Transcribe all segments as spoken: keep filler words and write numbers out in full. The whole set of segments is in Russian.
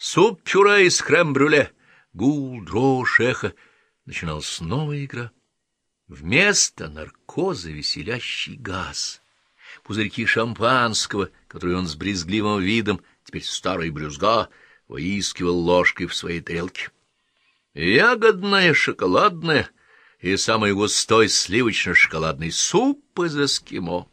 Суп-пюре из крем-брюле. Гул, дрожь, эхо. Начиналась новая игра. Вместо наркоза веселящий газ. Пузырьки шампанского, которые он с брезгливым видом, теперь старый брюзга, выискивал ложкой в своей тарелке. Ягодное, шоколадное и самый густой сливочно-шоколадный суп из эскимо.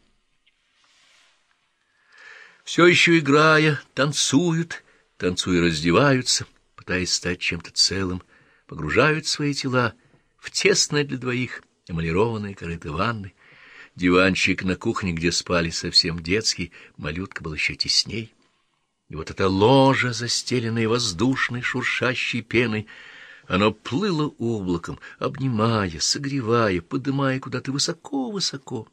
Все еще играя, танцуют, танцуя раздеваются, пытаясь стать чем-то целым, погружают свои тела в тесное для двоих эмалированное корыто ванны. Диванчик на кухне, где спали совсем детский, малютка был еще тесней. И вот это ложе, застеленное воздушной шуршащей пеной, оно плыло облаком, обнимая, согревая, подымая куда-то высоко-высоко.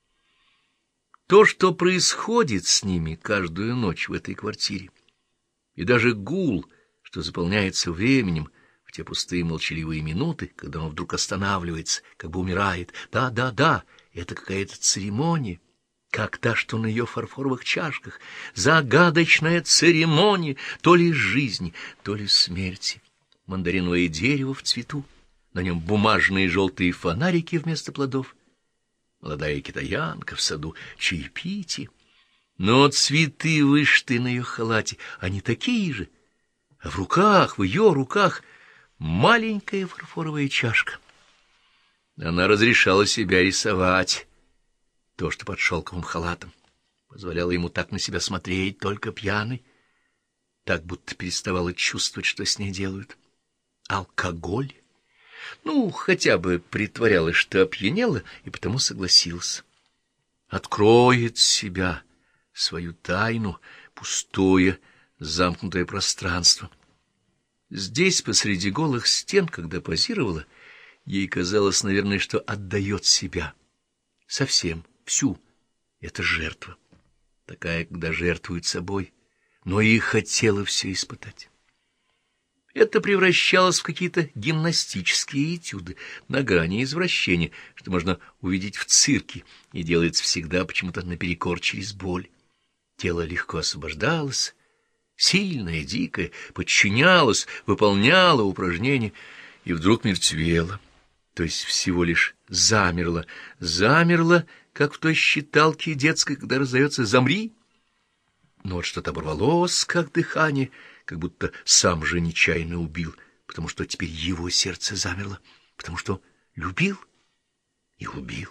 То, что происходит с ними каждую ночь в этой квартире, и даже гул, что заполняется временем в те пустые молчаливые минуты, когда он вдруг останавливается, как бы умирает. Да, да, да, это какая-то церемония, как та, что на ее фарфоровых чашках. Загадочная церемония то ли жизни, то ли смерти. Мандариновое дерево в цвету, на нем бумажные желтые фонарики вместо плодов. Молодая китаянка в саду, чаепитие. Но цветы, вышитые на ее халате, они такие же. А в руках, в ее руках, маленькая фарфоровая чашка. Она разрешала себя рисовать. То, что под шелковым халатом, позволяло ему так на себя смотреть, только пьяный, так будто переставала чувствовать, что с ней делают. Алкоголь? Ну, хотя бы притворялась, что опьянела, и потому согласилась. Откроет себя, свою тайну, пустое, замкнутое пространство. Здесь, посреди голых стен, когда позировала, ей казалось, наверное, что отдает себя. Совсем, всю. Это жертва. Такая, когда жертвует собой, но и хотела все испытать. Это превращалось в какие-то гимнастические этюды на грани извращения, что можно увидеть в цирке, и делается всегда почему-то наперекор через боль. Тело легко освобождалось, сильное, дикое, подчинялось, выполняло упражнения, и вдруг мертвело, то есть всего лишь замерло, замерло, как в той считалке детской, когда раздается «замри». Но вот что-то оборвалось, как дыхание, как будто сам же нечаянно убил, потому что теперь его сердце замерло, потому что любил и убил.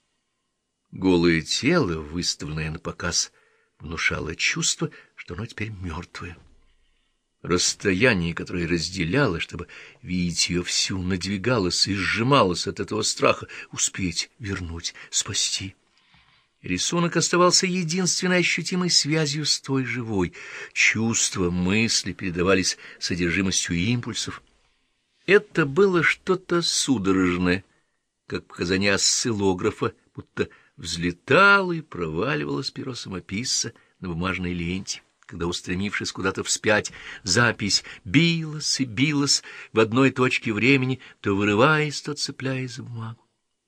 Голое тело, выставленное на показ, внушало чувство, что оно теперь мертвое. Расстояние, которое разделяло, чтобы видеть ее всю, надвигалось и сжималось от этого страха успеть, вернуть, спасти. Рисунок оставался единственной ощутимой связью с той живой. Чувства, мысли передавались содержимостью импульсов. Это было что-то судорожное, как показания осциллографа, будто взлетало и проваливалось перо самописца на бумажной ленте, когда, устремившись куда-то вспять, запись билась и билась в одной точке времени, то вырываясь, то цепляясь за бумагу.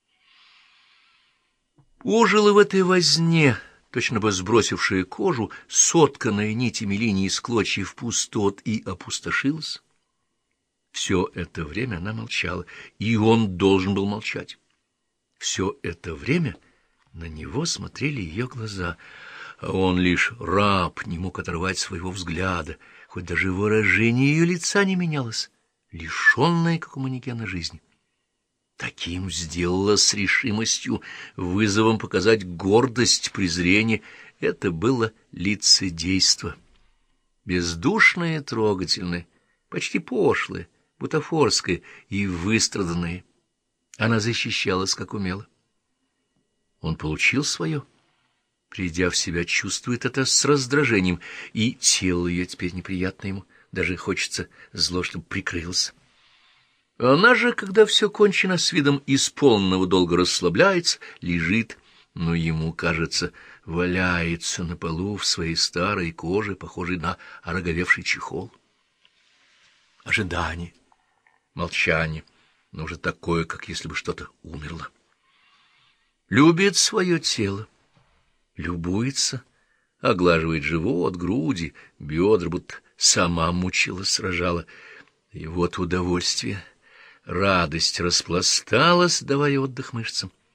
Ожило в этой возне, точно бы сбросившая кожу, сотканная нитями линии из клочьев пустот, и опустошилась. Все это время она молчала, и он должен был молчать. Все это время на него смотрели ее глаза, а он лишь раб, не мог оторвать своего взгляда, хоть даже выражение ее лица не менялось, лишенное, как у манекена, жизни. Таким сделала с решимостью, вызовом показать гордость, презрение. Это было лицедейство. Бездушное, трогательное, почти пошлое, бутафорское и выстраданное. Она защищалась, как умела. Он получил свое. Придя в себя, чувствует это с раздражением, и тело ее теперь неприятно ему, даже хочется зло, чтобы прикрылся. Она же, когда все кончено, с видом исполненного долга расслабляется, лежит, но ему, кажется, валяется на полу в своей старой коже, похожей на ороговевший чехол. Ожидание, молчание, но уже такое, как если бы что-то умерло. Любит свое тело, любуется, оглаживает живот, груди, бедра, будто сама мучила, сражала. И вот удовольствие, радость распласталась, давая отдых мышцам.